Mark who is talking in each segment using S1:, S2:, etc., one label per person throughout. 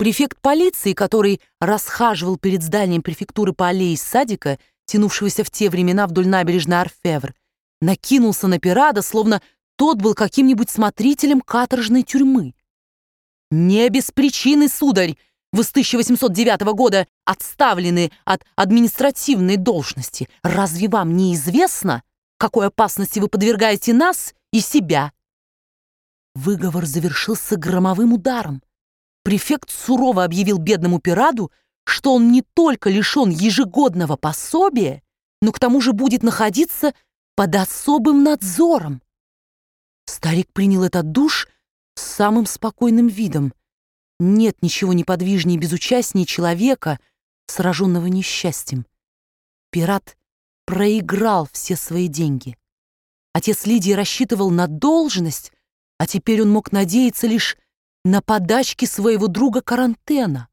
S1: Префект полиции, который расхаживал перед зданием префектуры по аллее из садика, тянувшегося в те времена вдоль набережной Орфевр, накинулся на Пирада, словно тот был каким-нибудь смотрителем каторжной тюрьмы. «Не без причины, сударь, вы с 1809 года отставлены от административной должности. Разве вам не известно, какой опасности вы подвергаете нас и себя?» Выговор завершился громовым ударом. Префект сурово объявил бедному Пираду, что он не только лишен ежегодного пособия, но к тому же будет находиться под особым надзором. Старик принял этот душ с самым спокойным видом. Нет ничего неподвижнее и безучастнее человека, сраженного несчастьем. Пират проиграл все свои деньги. Отец Лидии рассчитывал на должность, а теперь он мог надеяться лишь на подачки своего друга Карантена.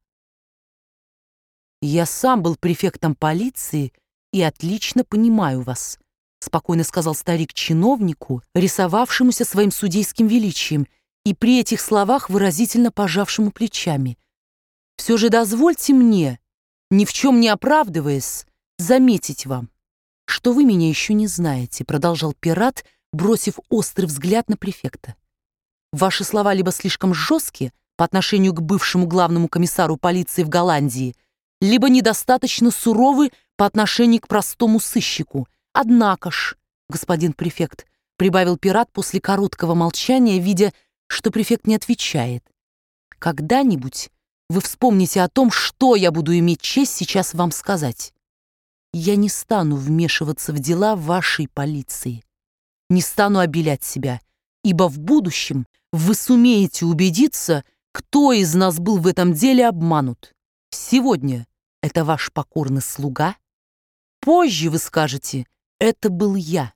S1: «Я сам был префектом полиции и отлично понимаю вас», спокойно сказал старик чиновнику, рисовавшемуся своим судейским величием, и при этих словах выразительно пожавшему плечами. «Все же дозвольте мне, ни в чем не оправдываясь, заметить вам, что вы меня еще не знаете», продолжал пират, бросив острый взгляд на префекта. «Ваши слова либо слишком жесткие по отношению к бывшему главному комиссару полиции в Голландии, либо недостаточно суровы по отношению к простому сыщику. Однако ж, господин префект», прибавил пират после короткого молчания, видя, что префект не отвечает, «когда-нибудь вы вспомните о том, что я буду иметь честь сейчас вам сказать. Я не стану вмешиваться в дела вашей полиции, не стану обелять себя, ибо в будущем вы сумеете убедиться, кто из нас был в этом деле обманут. Сегодня это ваш покорный слуга, позже вы скажете, это был я».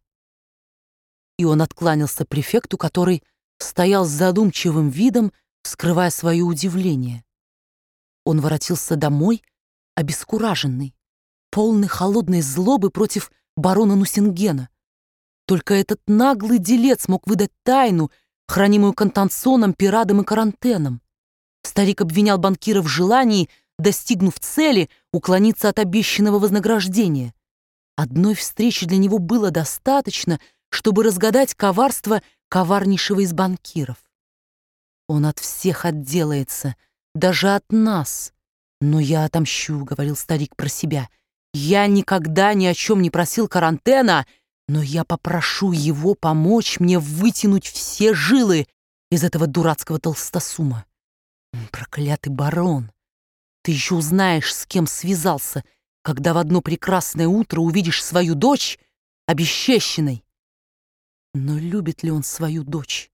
S1: И он откланялся префекту, который стоял с задумчивым видом, скрывая свое удивление. Он воротился домой, обескураженный, полный холодной злобы против барона Нусингена. Только этот наглый делец мог выдать тайну, хранимую Контансоном, Пирадом и Карантеном. Старик обвинял банкира в желании, достигнув цели, уклониться от обещанного вознаграждения. Одной встречи для него было достаточно, чтобы разгадать коварство коварнейшего из банкиров. «Он от всех отделается, даже от нас. Но я отомщу», — говорил старик про себя. «Я никогда ни о чем не просил Карантена, но я попрошу его помочь мне вытянуть все жилы из этого дурацкого толстосума. Проклятый барон, ты еще узнаешь, с кем связался, когда в одно прекрасное утро увидишь свою дочь обесчещенной». Но любит ли он свою дочь?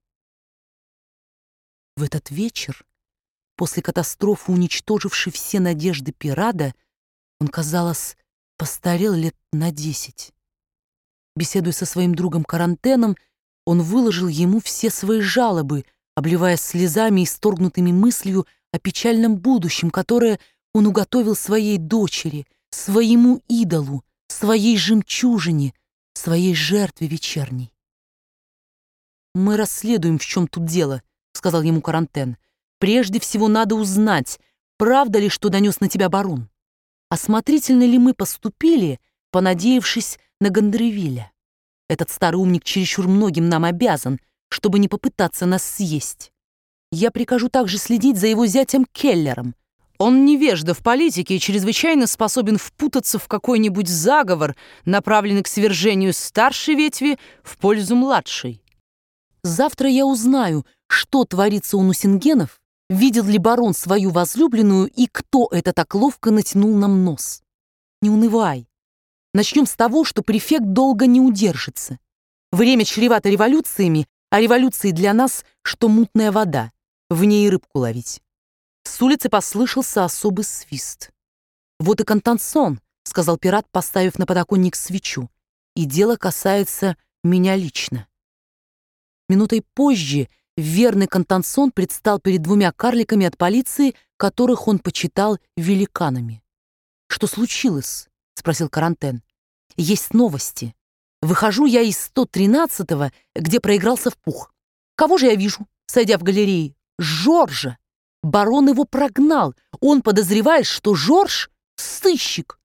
S1: В этот вечер, после катастрофы, уничтожившей все надежды Пирада, он, казалось, постарел лет на 10. Беседуя со своим другом Карантеном, он выложил ему все свои жалобы, обливаясь слезами и исторгнутыми мыслью о печальном будущем, которое он уготовил своей дочери, своему идолу, своей жемчужине, своей жертве вечерней. «Мы расследуем, в чем тут дело», — сказал ему Карантен. «Прежде всего надо узнать, правда ли, что донес на тебя барон. Осмотрительно ли мы поступили, понадеявшись на Гандервиля? Этот старый умник чересчур многим нам обязан, чтобы не попытаться нас съесть. Я прикажу также следить за его зятем Келлером. Он невежда в политике и чрезвычайно способен впутаться в какой-нибудь заговор, направленный к свержению старшей ветви в пользу младшей. Завтра я узнаю, что творится у Нусингенов, видел ли барон свою возлюбленную и кто это так ловко натянул нам нос. Не унывай. Начнем с того, что префект долго не удержится. Время чревато революциями, а революции для нас, что мутная вода, в ней и рыбку ловить». С улицы послышался особый свист. «Вот и Контансон», — сказал пират, поставив на подоконник свечу, «и дело касается меня лично». Минутой позже верный Контансон предстал перед двумя карликами от полиции, которых он почитал великанами. «Что случилось?» — спросил Карантен. «Есть новости. Выхожу я из 113-го, где проигрался в пух. Кого же я вижу, сойдя в галерее? Жоржа! Барон его прогнал. Он подозревает, что Жорж — сыщик.